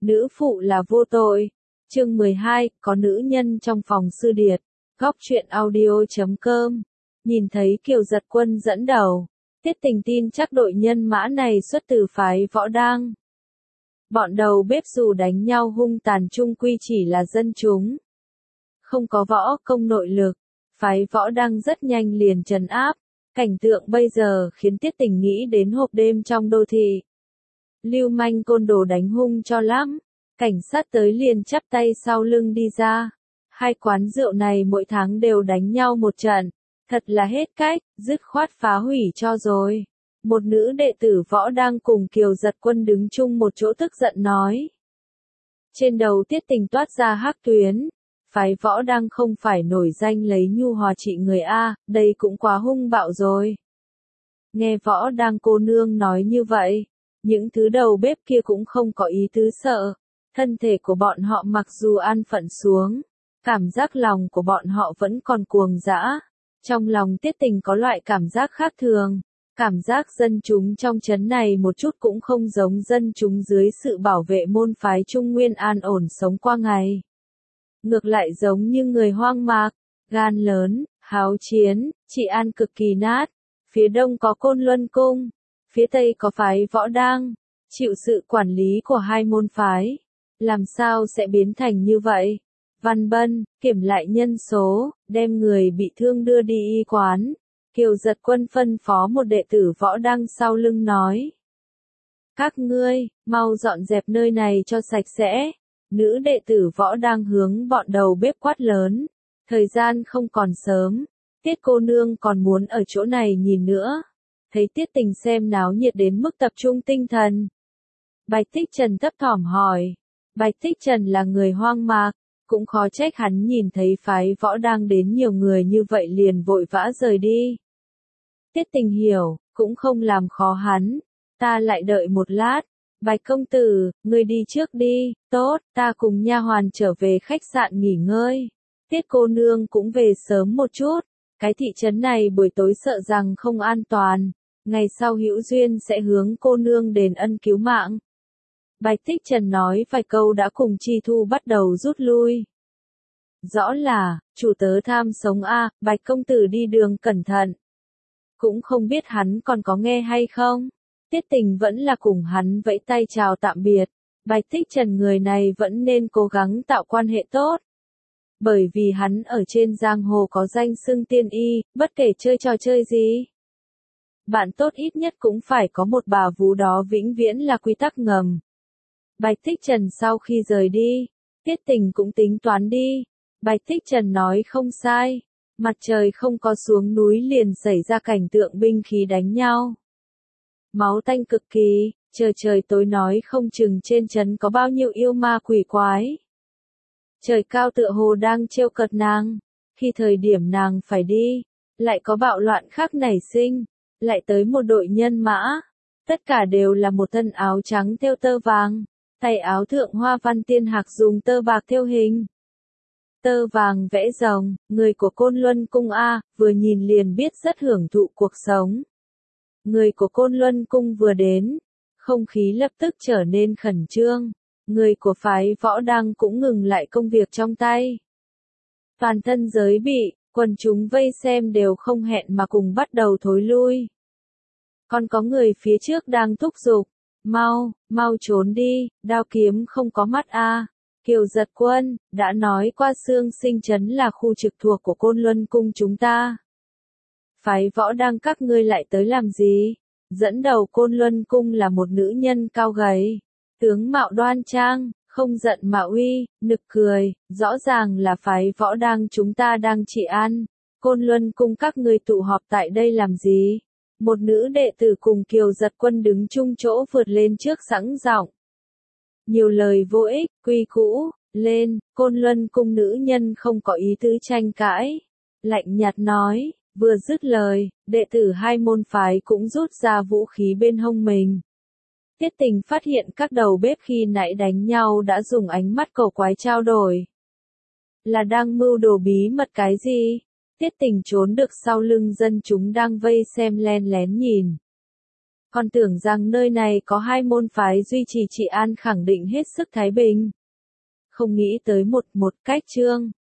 nữ phụ là vô tội. Chương 12, có nữ nhân trong phòng sư điệt. Góc truyện audio.com. Nhìn thấy Kiều Giật Quân dẫn đầu, Tiết Tình tin chắc đội nhân mã này xuất từ phái Võ Đang. Bọn đầu bếp dù đánh nhau hung tàn chung quy chỉ là dân chúng, không có võ công nội lực, phái Võ Đang rất nhanh liền trấn áp. Cảnh tượng bây giờ khiến Tiết Tình nghĩ đến hộp đêm trong đô thị. Lưu manh côn đồ đánh hung cho lắm, cảnh sát tới liền chắp tay sau lưng đi ra. Hai quán rượu này mỗi tháng đều đánh nhau một trận, thật là hết cách, dứt khoát phá hủy cho rồi. Một nữ đệ tử Võ đang cùng Kiều Giật Quân đứng chung một chỗ tức giận nói. Trên đầu Tiết Tình toát ra hắc tuyến, phái Võ đang không phải nổi danh lấy nhu hòa trị người A, đây cũng quá hung bạo rồi. Nghe Võ đang cô nương nói như vậy, những thứ đầu bếp kia cũng không có ý tứ sợ. Thân thể của bọn họ mặc dù an phận xuống, cảm giác lòng của bọn họ vẫn còn cuồng dã. Trong lòng Tiết Tình có loại cảm giác khác thường, cảm giác dân chúng trong trấn này một chút cũng không giống dân chúng dưới sự bảo vệ môn phái Trung Nguyên an ổn sống qua ngày. Ngược lại giống như người hoang mạc, gan lớn, háo chiến, trị an cực kỳ nát. Phía đông có Côn Luân Cung, phía tây có phái Võ Đang, chịu sự quản lý của hai môn phái. Làm sao sẽ biến thành như vậy? Văn Bân, kiểm lại nhân số, đem người bị thương đưa đi y quán. Kiều Giật Quân phân phó một đệ tử Võ Đang sau lưng nói. Các ngươi, mau dọn dẹp nơi này cho sạch sẽ. Nữ đệ tử Võ Đang hướng bọn đầu bếp quát lớn. Thời gian không còn sớm, Tiết cô nương còn muốn ở chỗ này nhìn nữa. Thấy Tiết Tình xem náo nhiệt đến mức tập trung tinh thần. Bạch Tích Trần thấp thỏm hỏi. Bạch Tích Trần là người hoang mạc, cũng khó trách hắn nhìn thấy phái Võ đang đến nhiều người như vậy liền vội vã rời đi. Tiết Tình hiểu, cũng không làm khó hắn, ta lại đợi một lát. Bạch công tử, ngươi đi trước đi, tốt, ta cùng nha hoàn trở về khách sạn nghỉ ngơi. Tiết cô nương cũng về sớm một chút, cái thị trấn này buổi tối sợ rằng không an toàn, ngày sau hữu duyên sẽ hướng cô nương đền ân cứu mạng. Bạch Tích Trần nói vài câu đã cùng Chi Thu bắt đầu rút lui. Rõ là, chủ tớ tham sống a, Bạch công tử đi đường cẩn thận. Cũng không biết hắn còn có nghe hay không. Tiết Tình vẫn là cùng hắn vẫy tay chào tạm biệt. Bạch Tích Trần người này vẫn nên cố gắng tạo quan hệ tốt. Bởi vì hắn ở trên giang hồ có danh xưng tiên y, bất kể chơi trò chơi gì. Bạn tốt ít nhất cũng phải có một bà vú, đó vĩnh viễn là quy tắc ngầm. Bạch Tích Trần sau khi rời đi, Tiết Tình cũng tính toán đi. Bạch Tích Trần nói không sai, mặt trời không có xuống núi liền xảy ra cảnh tượng binh khí đánh nhau. Máu tanh cực kỳ, trời tối nói không chừng trên trấn có bao nhiêu yêu ma quỷ quái. Trời cao tựa hồ đang trêu cợt nàng, khi thời điểm nàng phải đi, lại có bạo loạn khác nảy sinh, lại tới một đội nhân mã, tất cả đều là một thân áo trắng thêu tơ vàng. Tay áo thượng hoa văn tiên hạc dùng tơ bạc thêu hình. Tơ vàng vẽ rồng, người của Côn Luân Cung A, vừa nhìn liền biết rất hưởng thụ cuộc sống. Người của Côn Luân Cung vừa đến, không khí lập tức trở nên khẩn trương. Người của phái Võ đang cũng ngừng lại công việc trong tay. Toàn thân giới bị, quần chúng vây xem đều không hẹn mà cùng bắt đầu thối lui. Còn có người phía trước đang thúc giục. Mau trốn đi, đao kiếm không có mắt a. Kiều Giật Quân, đã nói qua Xương Sinh trấn là khu trực thuộc của Côn Luân Cung chúng ta. Phái Võ đang các ngươi lại tới làm gì? Dẫn đầu Côn Luân Cung là một nữ nhân cao gầy, tướng mạo đoan trang, không giận mà uy, nực cười, rõ ràng là phái Võ đang chúng ta đang trị an. Côn Luân Cung các ngươi tụ họp tại đây làm gì? Một nữ đệ tử cùng Kiều Giật Quân đứng chung chỗ vượt lên trước sẵn giọng. Nhiều lời vô ích, quy cũ, lên, Côn Luân Cung nữ nhân không có ý tứ tranh cãi. Lạnh nhạt nói, vừa dứt lời, đệ tử hai môn phái cũng rút ra vũ khí bên hông mình. Tiết Tình phát hiện các đầu bếp khi nãy đánh nhau đã dùng ánh mắt cầu quái trao đổi. Là đang mưu đồ bí mật cái gì? Tiết Tình trốn được sau lưng dân chúng đang vây xem len lén nhìn. Con tưởng rằng nơi này có hai môn phái duy trì trị an khẳng định hết sức thái bình. Không nghĩ tới một cách Trương